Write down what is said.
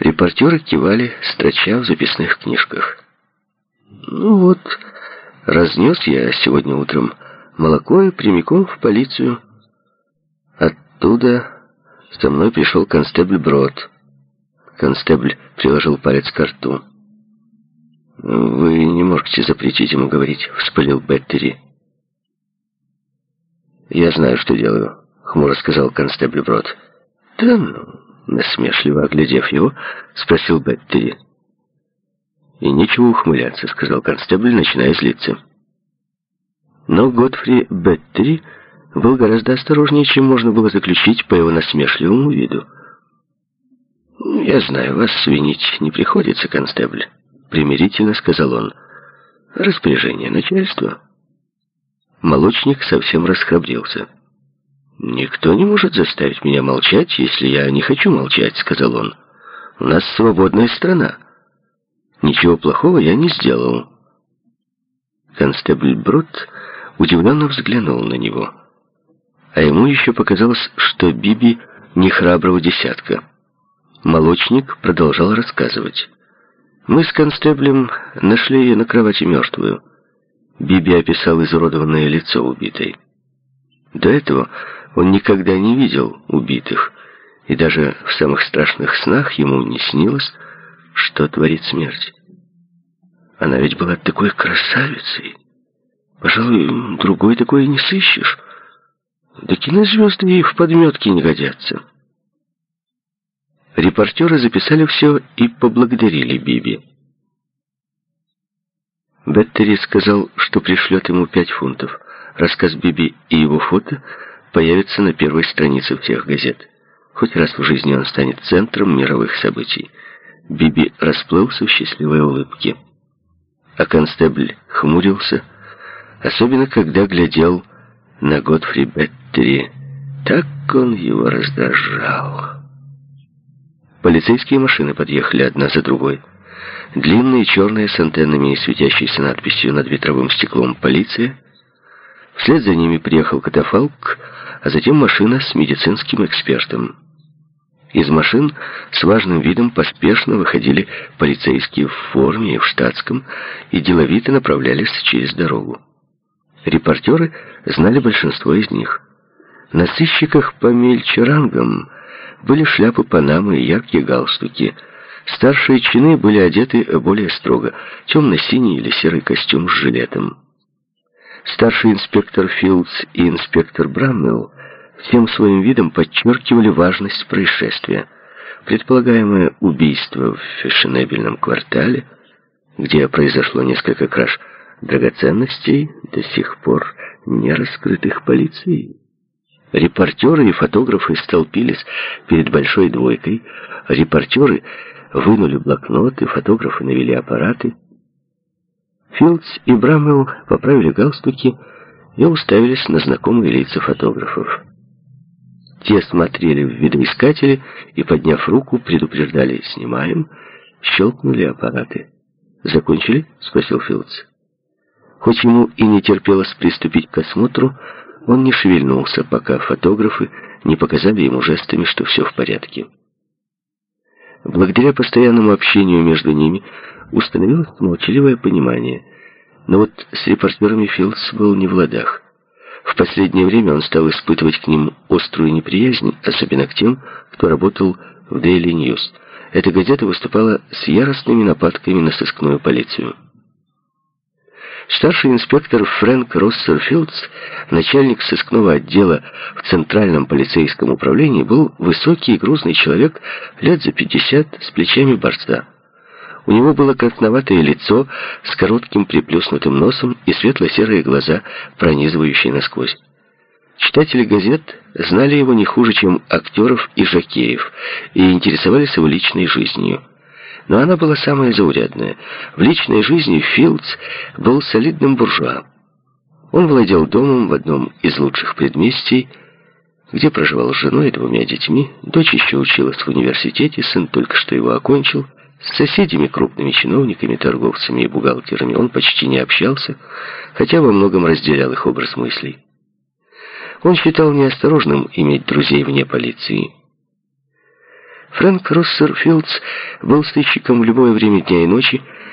Репортеры кивали, строча в записных книжках. «Ну вот, разнес я сегодня утром молоко и прямиком в полицию. Оттуда со мной пришел констебль Брод». Констебль приложил палец к рту. «Вы не можете запретить ему говорить», — вспылил Беттери. «Я знаю, что делаю», — хмуро сказал констебль Брод. «Да ну», — насмешливо оглядев его, спросил Беттери. «И нечего ухмыляться», — сказал констебль, начиная злиться. Но Годфри Беттери был гораздо осторожнее, чем можно было заключить по его насмешливому виду. «Я знаю, вас винить не приходится, констебль», — примирительно сказал он. «Распоряжение начальства». Молочник совсем расхрабрился. «Никто не может заставить меня молчать, если я не хочу молчать», — сказал он. «У нас свободная страна. Ничего плохого я не сделал». Констебль Брод удивленно взглянул на него. А ему еще показалось, что Биби не храброго десятка. Молочник продолжал рассказывать. «Мы с констеблем нашли ее на кровати мертвую». Биби описал изуродованное лицо убитой. До этого он никогда не видел убитых, и даже в самых страшных снах ему не снилось, что творит смерть. Она ведь была такой красавицей. Пожалуй, другой такой не сыщешь. Да кинозвезды ей в подметке не годятся. Репортеры записали все и поблагодарили Биби. Беттери сказал, что пришлет ему 5 фунтов. Рассказ Биби и его фото появятся на первой странице всех газет. Хоть раз в жизни он станет центром мировых событий. Биби расплылся в счастливой улыбке. А констебль хмурился, особенно когда глядел на Годфри Беттери. Так он его раздражал. Полицейские машины подъехали одна за другой. Длинные черные с антеннами и светящейся надписью над ветровым стеклом «Полиция». Вслед за ними приехал катафалк, а затем машина с медицинским экспертом. Из машин с важным видом поспешно выходили полицейские в форме и в штатском и деловито направлялись через дорогу. Репортеры знали большинство из них. На сыщиках помельче рангом были шляпы Панамы и яркие галстуки. Старшие чины были одеты более строго, темно-синий или серый костюм с жилетом. Старший инспектор Филдс и инспектор Браммелл всем своим видом подчеркивали важность происшествия. Предполагаемое убийство в фешенебельном квартале, где произошло несколько краж драгоценностей, до сих пор не раскрытых полицией. Репортеры и фотографы столпились перед большой двойкой. Репортеры вынули блокноты, фотографы навели аппараты. Филдс и Браммелл поправили галстуки и уставились на знакомые лица фотографов. Те смотрели в видоискатели и, подняв руку, предупреждали «снимаем», щелкнули аппараты. «Закончили?» — спросил Филдс. Хоть ему и не терпелось приступить к осмотру, он не шевельнулся, пока фотографы не показали ему жестами, что все в порядке. Благодаря постоянному общению между ними установилось молчаливое понимание. Но вот с репортерами Филдс был не в ладах. В последнее время он стал испытывать к ним острую неприязнь, особенно к тем, кто работал в Daily News. Эта газета выступала с яростными нападками на сыскную полицию. Старший инспектор Фрэнк Россер Филдс, начальник сыскного отдела в Центральном полицейском управлении, был высокий и грузный человек лет за 50 с плечами борца. У него было красноватое лицо с коротким приплюснутым носом и светло-серые глаза, пронизывающие насквозь. Читатели газет знали его не хуже, чем актеров и жокеев, и интересовались его личной жизнью. Но она была самая заурядная. В личной жизни Филдс был солидным буржуа. Он владел домом в одном из лучших предместий, где проживал с женой и 2 детьми. Дочь еще училась в университете, сын только что его окончил. С соседями, крупными чиновниками, торговцами и бухгалтерами он почти не общался, хотя во многом разделял их образ мыслей. Он считал неосторожным иметь друзей вне полиции. Фрэнк Руссерфилдс был сыщиком в любое время дня и ночи,